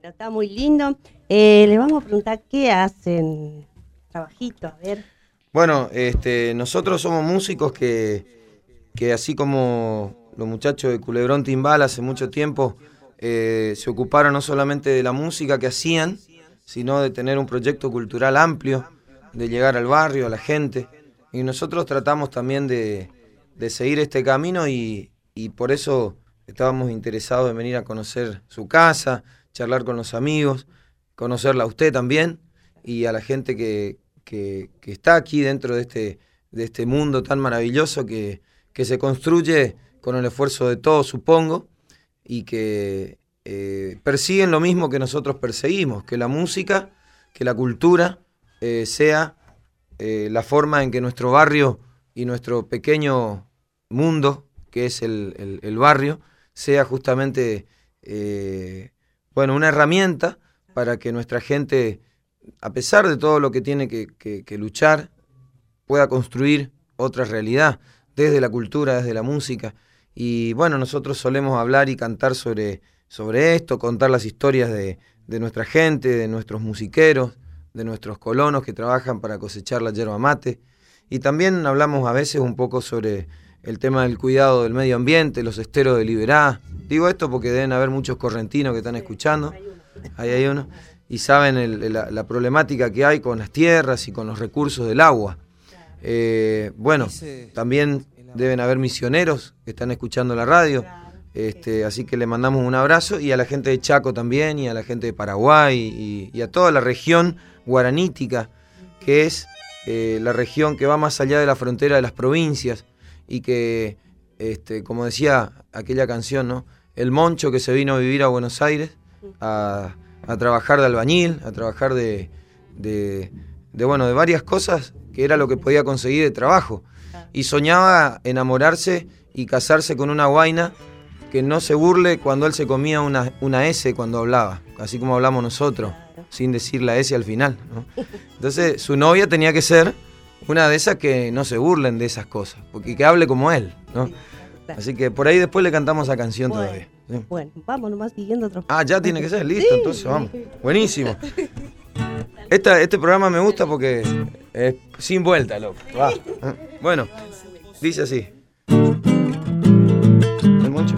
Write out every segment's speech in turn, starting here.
Bueno, está muy lindo. Le vamos a preguntar qué hacen. Trabajito, a ver. Bueno, nosotros somos músicos que así como los muchachos de Culebrón Timbal hace mucho tiempo se ocuparon no solamente de la música que hacían, sino de tener un proyecto cultural amplio, de llegar al barrio, a la gente. Y nosotros tratamos también de seguir este camino y por eso estábamos interesados en venir a conocer su casa, charlar con los amigos, conocerla a usted también y a la gente que está aquí dentro de este mundo tan maravilloso que se construye con el esfuerzo de todos, supongo, y que persiguen lo mismo que nosotros perseguimos, que la música, que la cultura sea la forma en que nuestro barrio y nuestro pequeño mundo, que es el barrio, sea justamente una herramienta para que nuestra gente, a pesar de todo lo que tiene que luchar, pueda construir otra realidad desde la cultura, desde la música. Y bueno, nosotros solemos hablar y cantar sobre esto, contar las historias de nuestra gente, de nuestros musiqueros, de nuestros colonos que trabajan para cosechar la yerba mate. Y también hablamos a veces un poco sobre el tema del cuidado del medio ambiente, los esteros de Liberá. Digo esto porque deben haber muchos correntinos que están escuchando. Ahí hay uno. Y saben la problemática que hay con las tierras y con los recursos del agua. También deben haber misioneros que están escuchando la radio, así que le mandamos un abrazo, y a la gente de Chaco también, y a la gente de Paraguay, y a toda la región guaranítica, que es la región que va más allá de la frontera de las provincias, y que, como decía aquella canción, ¿no? El moncho que se vino a vivir a Buenos Aires, a trabajar de albañil, a trabajar de varias cosas, que era lo que podía conseguir de trabajo. Y soñaba enamorarse y casarse con una guaina que no se burle cuando él se comía una S cuando hablaba, así como hablamos nosotros, sin decir la S al final, ¿no? Entonces su novia tenía que ser una de esas que no se burlen de esas cosas, porque que hable como él, ¿no? Así que por ahí después le cantamos esa canción todavía. ¿Sí? Bueno, vamos nomás siguiendo otro. Ya tiene que ser, listo, sí. Entonces vamos. Buenísimo. Este programa me gusta porque es sin vuelta, loco. Va. Bueno, dice así. El moncho.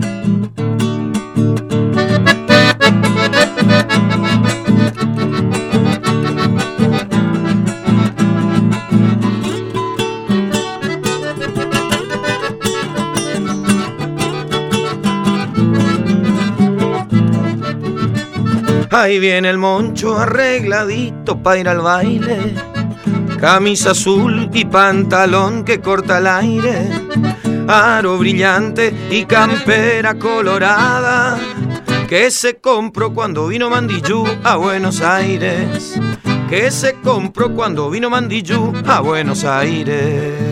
Ahí viene el moncho arregladito pa' ir al baile, camisa azul y pantalón que corta el aire, aro brillante y campera colorada, que se compró cuando vino Mandillú a Buenos Aires, que se compró cuando vino Mandillú a Buenos Aires.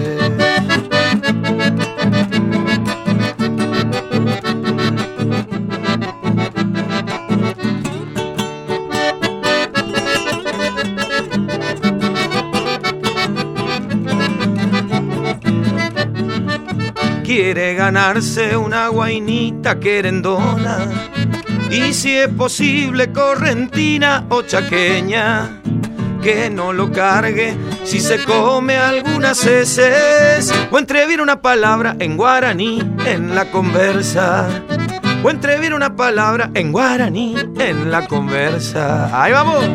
Quiere ganarse una guainita querendona, y si es posible correntina o chaqueña, que no lo cargue si se come algunas heces, o entreviene una palabra en guaraní en la conversa, o entreviene una palabra en guaraní en la conversa. ¡Ahí vamos!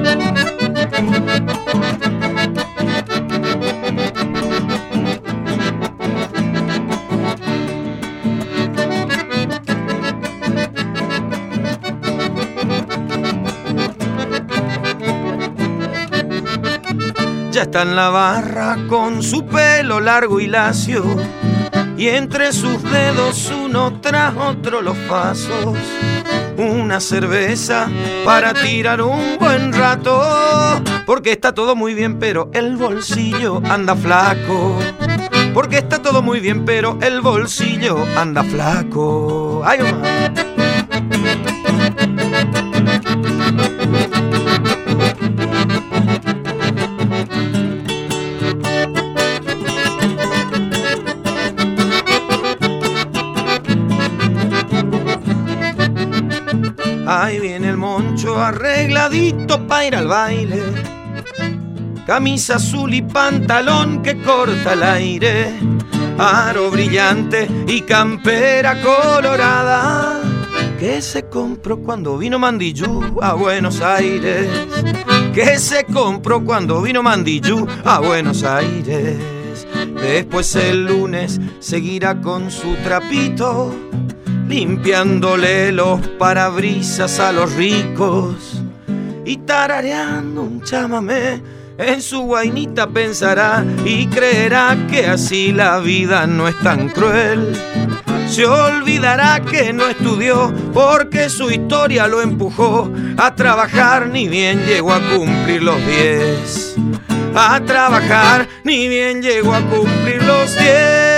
Ya está en la barra con su pelo largo y lacio, y entre sus dedos uno tras otro los pasos. Una cerveza para tirar un buen rato, porque está todo muy bien pero el bolsillo anda flaco. Porque está todo muy bien pero el bolsillo anda flaco. ¡Ay, mamá! Ahí viene el moncho poncho arregladito pa' ir al baile, camisa azul y pantalón que corta el aire, aro brillante y campera colorada que se compró cuando vino Mandillú a Buenos Aires, que se compró cuando vino Mandillú a Buenos Aires. Después el lunes seguirá con su trapito, limpiándole los parabrisas a los ricos y tarareando un chamamé. En su guainita pensará y creerá que así la vida no es tan cruel. Se olvidará que no estudió porque su historia lo empujó a trabajar, ni bien llegó a cumplir los 10. A trabajar, ni bien llegó a cumplir los 10.